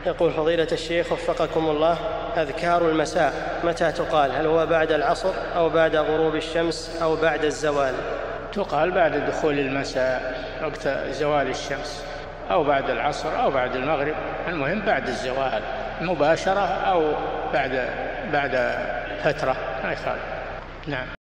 يقول فضيلة الشيخ وفقكم الله، أذكار المساء متى تقال؟ هل هو بعد العصر أو بعد غروب الشمس أو بعد الزوال؟ تقال بعد دخول المساء وقت زوال الشمس، أو بعد العصر أو بعد المغرب، المهم بعد الزوال مباشرة أو بعد فترة ما يخالف. نعم.